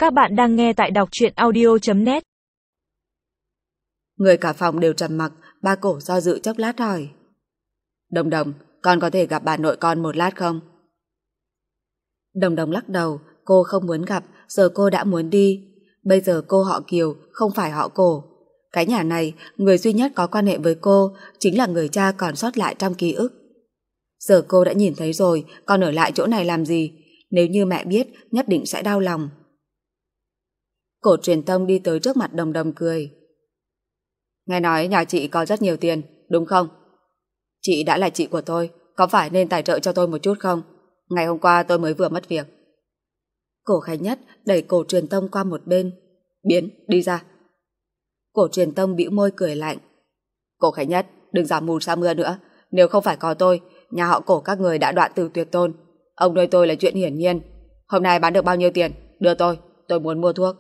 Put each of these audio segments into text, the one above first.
Các bạn đang nghe tại đọc truyện audio.net. Người cả phòng đều trầm mặc, ba Cổ do dự chốc lát hỏi. Đồng Đồng, con có thể gặp bà nội con một lát không? Đồng Đồng lắc đầu, cô không muốn gặp, giờ cô đã muốn đi. Bây giờ cô họ Kiều, không phải họ Cổ. Cái nhà này, người duy nhất có quan hệ với cô chính là người cha còn sót lại trong ký ức. Giờ cô đã nhìn thấy rồi, còn ở lại chỗ này làm gì? Nếu như mẹ biết, nhất định sẽ đau lòng. Cổ Truyền Tông đi tới trước mặt Đồng Đồng cười. Nghe nói nhà chị có rất nhiều tiền, đúng không? Chị đã là chị của tôi, có phải nên tài trợ cho tôi một chút không? Ngày hôm qua tôi mới vừa mất việc. Cổ Khánh Nhất đẩy Cổ Truyền Tông qua một bên. Biến, đi ra. Cổ Truyền Tông bĩu môi cười lạnh. Cổ Khánh Nhất, đừng giả mù sa mưa nữa. Nếu không phải có tôi, nhà họ Cổ các người đã đoạn từ tuyệt tôn. Ông nuôi tôi là chuyện hiển nhiên. Hôm nay bán được bao nhiêu tiền? Đưa tôi muốn mua thuốc.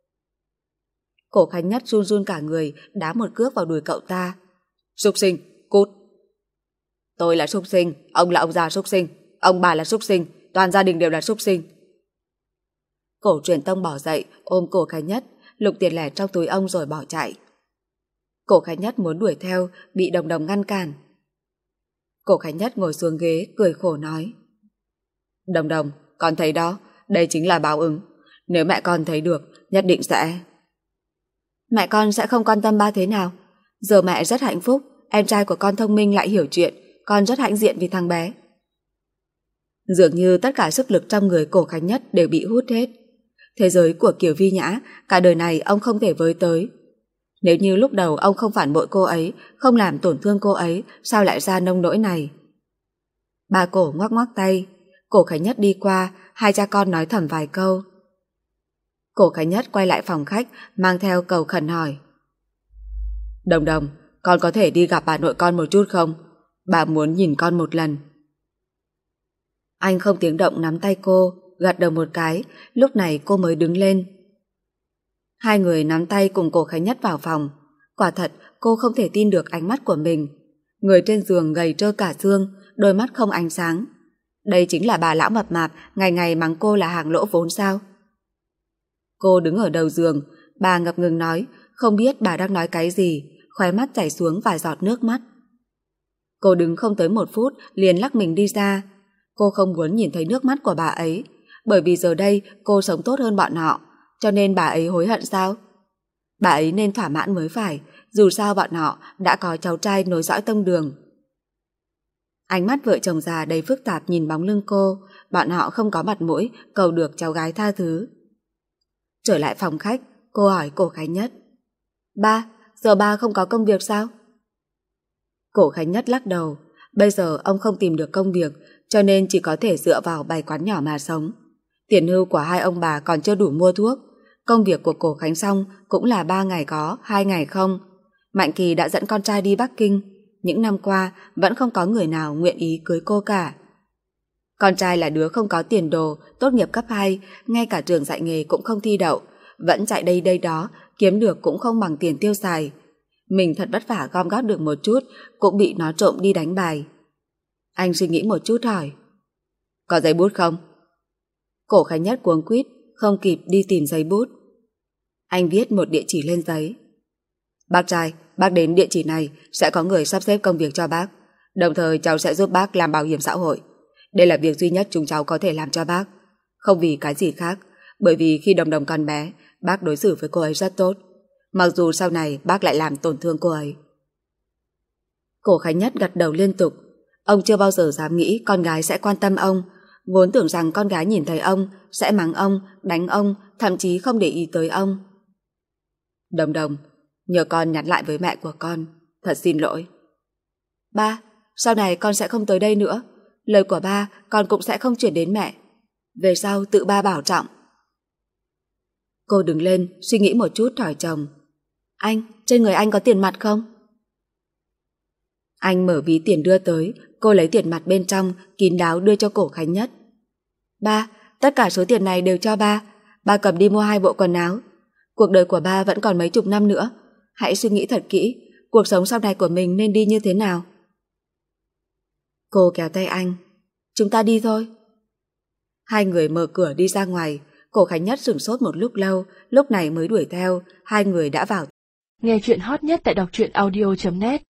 Cổ Khánh Nhất run run cả người, đá một cước vào đùi cậu ta. Súc sinh, cút. Tôi là súc sinh, ông là ông già súc sinh, ông bà là súc sinh, toàn gia đình đều là súc sinh. Cổ Truyền Tông bỏ dậy, ôm Cổ Khánh Nhất, lục tiền lẻ trong túi ông rồi bỏ chạy. Cổ Khánh Nhất muốn đuổi theo, bị Đồng Đồng ngăn cản. Cổ Khánh Nhất ngồi xuống ghế, cười khổ nói. Đồng Đồng, con thấy đó, đây chính là báo ứng. Nếu mẹ con thấy được, nhất định sẽ... Mẹ con sẽ không quan tâm ba thế nào. Giờ mẹ rất hạnh phúc, em trai của con thông minh lại hiểu chuyện, con rất hãnh diện vì thằng bé. Dường như tất cả sức lực trong người Cổ Khánh Nhất đều bị hút hết. Thế giới của Kiều Vi Nhã, cả đời này ông không thể với tới. Nếu như lúc đầu ông không phản bội cô ấy, không làm tổn thương cô ấy, sao lại ra nông nỗi này? Ba Cổ ngoắc ngoắc tay. Cổ Khánh Nhất đi qua, hai cha con nói thầm vài câu. Cổ Khánh Nhất quay lại phòng khách, mang theo cầu khẩn hỏi. Đồng Đồng, con có thể đi gặp bà nội con một chút không? Bà muốn nhìn con một lần. Anh không tiếng động nắm tay cô, gật đầu một cái, lúc này cô mới đứng lên. Hai người nắm tay cùng Cổ Khánh Nhất vào phòng. Quả thật, cô không thể tin được ánh mắt của mình. Người trên giường gầy trơ cả xương, đôi mắt không ánh sáng. Đây chính là bà lão mập mạp, ngày ngày mắng cô là hàng lỗ vốn sao? Cô đứng ở đầu giường, bà ngập ngừng nói, không biết bà đang nói cái gì, khóe mắt chảy xuống vài giọt nước mắt. Cô đứng không tới 1 phút, liền lắc mình đi ra. Cô không muốn nhìn thấy nước mắt của bà ấy, bởi vì giờ đây cô sống tốt hơn bọn họ, cho nên bà ấy hối hận sao? Bà ấy nên thỏa mãn mới phải, dù sao bọn họ đã có cháu trai nối dõi tông đường. Ánh mắt vợ chồng già đầy phức tạp nhìn bóng lưng cô, bọn họ không có mặt mũi cầu được cháu gái tha thứ. Trở lại phòng khách, cô hỏi Cổ Khánh Nhất. Ba, giờ ba không có công việc sao? Cổ Khánh Nhất lắc đầu. Bây giờ ông không tìm được công việc, cho nên chỉ có thể dựa vào bày quán nhỏ mà sống. Tiền hưu của hai ông bà còn chưa đủ mua thuốc. Công việc của Cổ Khánh Song cũng là 3 ngày có, 2 ngày không. Mạnh Kỳ đã dẫn con trai đi Bắc Kinh. Những năm qua vẫn không có người nào nguyện ý cưới cô cả. Con trai là đứa không có tiền đồ, tốt nghiệp cấp 2, ngay cả trường dạy nghề cũng không thi đậu, vẫn chạy đây đây đó, kiếm được cũng không bằng tiền tiêu xài. Mình thật vất vả gom góp được một chút, cũng bị nó trộm đi đánh bài. Anh suy nghĩ một chút hỏi. Có giấy bút không? Cổ Khánh Nhất cuống quýt, không kịp đi tìm giấy bút. Anh viết một địa chỉ lên giấy. Bác trai, bác đến địa chỉ này sẽ có người sắp xếp công việc cho bác. Đồng thời cháu sẽ giúp bác làm bảo hiểm xã hội. Đây là việc duy nhất chúng cháu có thể làm cho bác. Không vì cái gì khác, bởi vì khi Đồng Đồng còn bé, bác đối xử với cô ấy rất tốt. Mặc dù sau này bác lại làm tổn thương cô ấy. Cổ Khánh Nhất gật đầu liên tục. Ông chưa bao giờ dám nghĩ con gái sẽ quan tâm ông. Vốn tưởng rằng con gái nhìn thấy ông sẽ mắng ông, đánh ông, thậm chí không để ý tới ông. Đồng Đồng, nhờ con nhắn lại với mẹ của con. Thật xin lỗi. Ba, sau này con sẽ không tới đây nữa. Lời của ba con cũng sẽ không chuyển đến mẹ. Về sau tự ba bảo trọng. Cô đứng lên suy nghĩ một chút hỏi chồng. Anh, trên người anh có tiền mặt không? Anh mở ví tiền đưa tới, cô lấy tiền mặt bên trong kín đáo đưa cho Cổ Khánh Nhất. Ba, tất cả số tiền này đều cho ba. Ba cầm đi mua 2 bộ quần áo. Cuộc đời của ba vẫn còn mấy chục năm nữa. Hãy suy nghĩ thật kỹ, cuộc sống sau này của mình nên đi như thế nào. Cô kéo tay anh. Chúng ta đi thôi. Hai người mở cửa đi ra ngoài. Cổ Khánh Nhất sửng sốt một lúc lâu, lúc này mới đuổi theo, hai người đã vào. Nghe chuyện hot nhất tại đọc truyện audio.net